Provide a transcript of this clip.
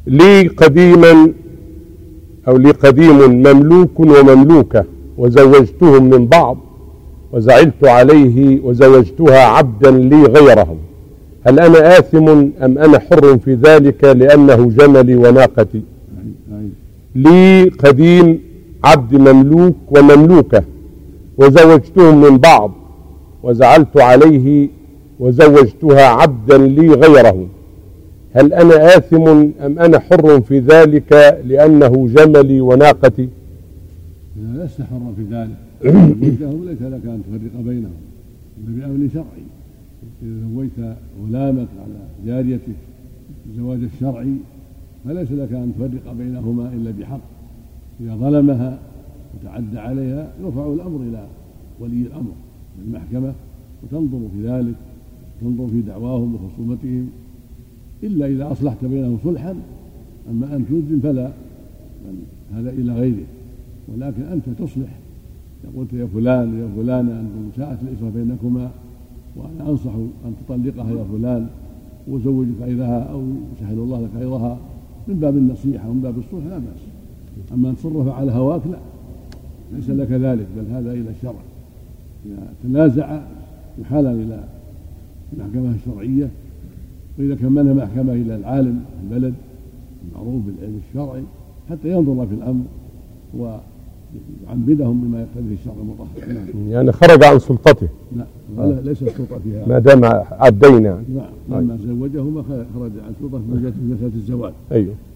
لي قديما أو لي قديم مملوك ومملوكة وزوجتهم من بعض وزعلت عليه وزوجتها عبدا لي غيرهم، هل أنا آثم أم أنا حر في ذلك لأنه جملي وناقتي؟ لي قديم عبد مملوك ومملوكة وزوجتهم من بعض وزعلت عليه وزوجتها عبدا لي غيره، هل أنا آثم أم أنا حر في ذلك لأنه جملي وناقتي؟ لست حرا في ذلك. زوجتهم ليس لك أن تفرق بينهم إلا بأمر شرعي. إذا زوجت غلامك على جاريتك الزواج الشرعي فليس لك أن تفرق بينهما إلا بحق. إذا ظلمها وتعدى عليها يرفع الأمر إلى ولي الأمر المحكمة وتنظر في ذلك، تنظر في دعواهم وخصومتهم، إلا إذا أصلحت بينهم صلحا. أما أن تلزم فلا، هذا إلى غيره. ولكن أنت تصلح، قلت يا فلان يا فلانة أنتم ساءت الإسرة بينكما وأنا أنصح أن تطلقها يا فلان وزوجك غيرها أو يسهل الله لك غيرها، من باب النصيحة ومن باب الصلح لا بأس. أما أن تصرف على هواك لا، ليس لك ذلك، بل هذا إلى الشرع. إذا تنازع يحال إلى المحكمة الشرعية، وإذا كملها محكمة إلى العالم البلد المعروف بالعلم الشرعي حتى ينظر في الأمر ويعبدهم بما يقتضيه الشرع المطهر. يعني خرج عن سلطته. لا، ليس السلطة فيها ما دام عدينا. نعم، لما زوجهما خرج عن سلطة في مسألة الزواج. أيوه.